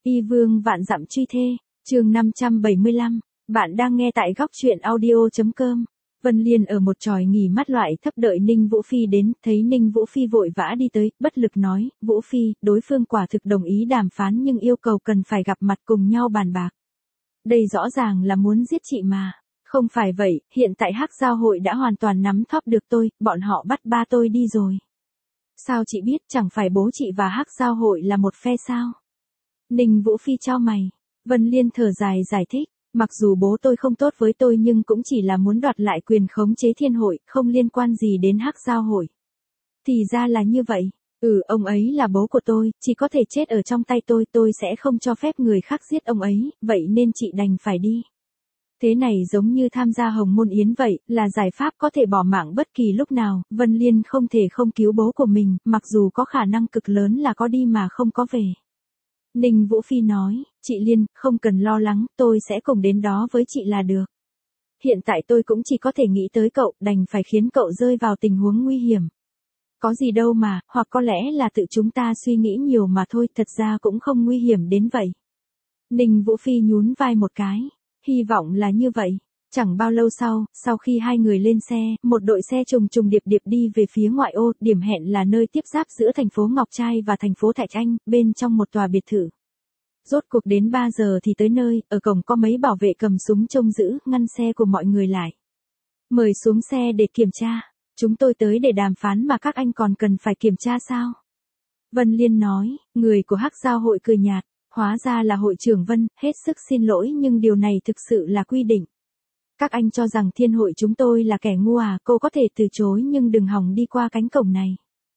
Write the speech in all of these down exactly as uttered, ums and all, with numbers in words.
Y vương vạn dặm truy thê, chương năm trăm bảy mươi lăm, bạn đang nghe tại góc truyện audio.com. Vân Liên ở một tròi nghỉ mát loại thấp đợi Ninh Vũ Phi đến, thấy Ninh Vũ Phi vội vã đi tới, bất lực nói, Vũ Phi, đối phương quả thực đồng ý đàm phán nhưng yêu cầu cần phải gặp mặt cùng nhau bàn bạc. Đây rõ ràng là muốn giết chị mà. Không phải vậy, hiện tại Hắc Giao hội đã hoàn toàn nắm thóp được tôi, bọn họ bắt ba tôi đi rồi. Sao chị biết, chẳng phải bố chị và Hắc Giao hội là một phe sao? Ninh Vũ Phi chau mày. Vân Liên thở dài giải thích, mặc dù bố tôi không tốt với tôi nhưng cũng chỉ là muốn đoạt lại quyền khống chế thiên hội, không liên quan gì đến Hắc Giao hội. Thì ra là như vậy, ừ ông ấy là bố của tôi, chỉ có thể chết ở trong tay tôi, tôi sẽ không cho phép người khác giết ông ấy, vậy nên chị đành phải đi. Thế này giống như tham gia hồng môn yến vậy, là giải pháp có thể bỏ mạng bất kỳ lúc nào, Vân Liên không thể không cứu bố của mình, mặc dù có khả năng cực lớn là có đi mà không có về. Ninh Vũ Phi nói, chị Liên, không cần lo lắng, tôi sẽ cùng đến đó với chị là được. Hiện tại tôi cũng chỉ có thể nghĩ tới cậu, đành phải khiến cậu rơi vào tình huống nguy hiểm. Có gì đâu mà, hoặc có lẽ là tự chúng ta suy nghĩ nhiều mà thôi, thật ra cũng không nguy hiểm đến vậy. Ninh Vũ Phi nhún vai một cái. Hy vọng là như vậy. Chẳng bao lâu sau, sau khi hai người lên xe, một đội xe trùng trùng điệp điệp đi về phía ngoại ô, điểm hẹn là nơi tiếp giáp giữa thành phố Ngọc Trai và thành phố Thạch Anh, bên trong một tòa biệt thự. Rốt cuộc đến ba giờ thì tới nơi, ở cổng có mấy bảo vệ cầm súng trông giữ, ngăn xe của mọi người lại. Mời xuống xe để kiểm tra. Chúng tôi tới để đàm phán mà các anh còn cần phải kiểm tra sao? Vân Liên nói, người của Hắc Giao hội cười nhạt. Hóa ra là hội trưởng Vân, hết sức xin lỗi nhưng điều này thực sự là quy định. Các anh cho rằng thiên hội chúng tôi là kẻ ngu à, cô có thể từ chối nhưng đừng hòng đi qua cánh cổng này.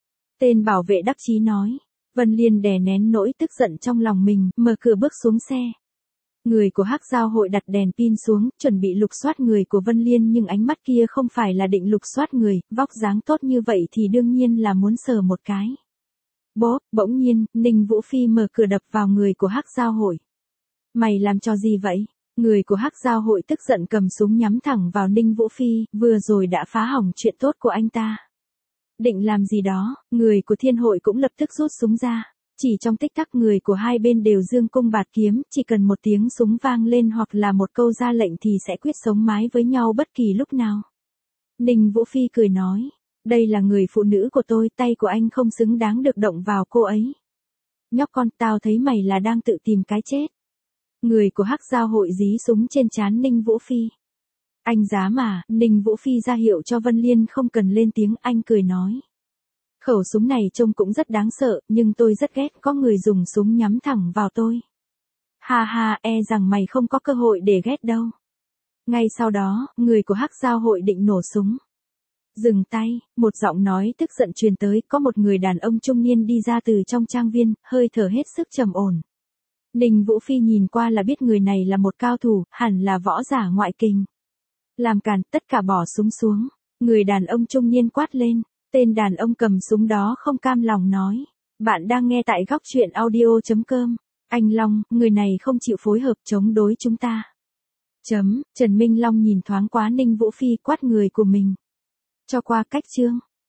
Tên bảo vệ đắc chí nói. Vân Liên đè nén nỗi tức giận trong lòng mình, mở cửa bước xuống xe. Người của Hắc Giao hội đặt đèn pin xuống, chuẩn bị lục soát người của Vân Liên nhưng ánh mắt kia không phải là định lục soát người, vóc dáng tốt như vậy thì đương nhiên là muốn sờ một cái. Bố, bỗng nhiên, Ninh Vũ Phi mở cửa đập vào người của Hắc Giao hội. Mày làm cho gì vậy? Người của Hắc Giao hội tức giận cầm súng nhắm thẳng vào Ninh Vũ Phi, vừa rồi đã phá hỏng chuyện tốt của anh ta. Định làm gì đó, người của thiên hội cũng lập tức rút súng ra. Chỉ trong tích tắc người của hai bên đều giương cung bạt kiếm, chỉ cần một tiếng súng vang lên hoặc là một câu ra lệnh thì sẽ quyết sống mái với nhau bất kỳ lúc nào. Ninh Vũ Phi cười nói. Đây là người phụ nữ của tôi, tay của anh không xứng đáng được động vào cô ấy. Nhóc con, tao thấy mày là đang tự tìm cái chết. Người của Hắc Giao hội dí súng trên trán Ninh Vũ Phi. Anh dám mà, Ninh Vũ Phi ra hiệu cho Vân Liên không cần lên tiếng, anh cười nói. Khẩu súng này trông cũng rất đáng sợ, nhưng tôi rất ghét có người dùng súng nhắm thẳng vào tôi. Ha ha, e rằng mày không có cơ hội để ghét đâu. Ngay sau đó, người của Hắc Giao hội định nổ súng. Dừng tay, một giọng nói tức giận truyền tới, có một người đàn ông trung niên đi ra từ trong trang viên, hơi thở hết sức trầm ổn. Ninh Vũ Phi nhìn qua là biết người này là một cao thủ, hẳn là võ giả ngoại kình. Làm càn, tất cả bỏ súng xuống. Người đàn ông trung niên quát lên, tên đàn ông cầm súng đó không cam lòng nói. Bạn đang nghe tại góc truyện audio.com. Anh Long, người này không chịu phối hợp chống đối chúng ta. Chấm, Trần Minh Long nhìn thoáng qua Ninh Vũ Phi quát người của mình. Cho qua cách chương.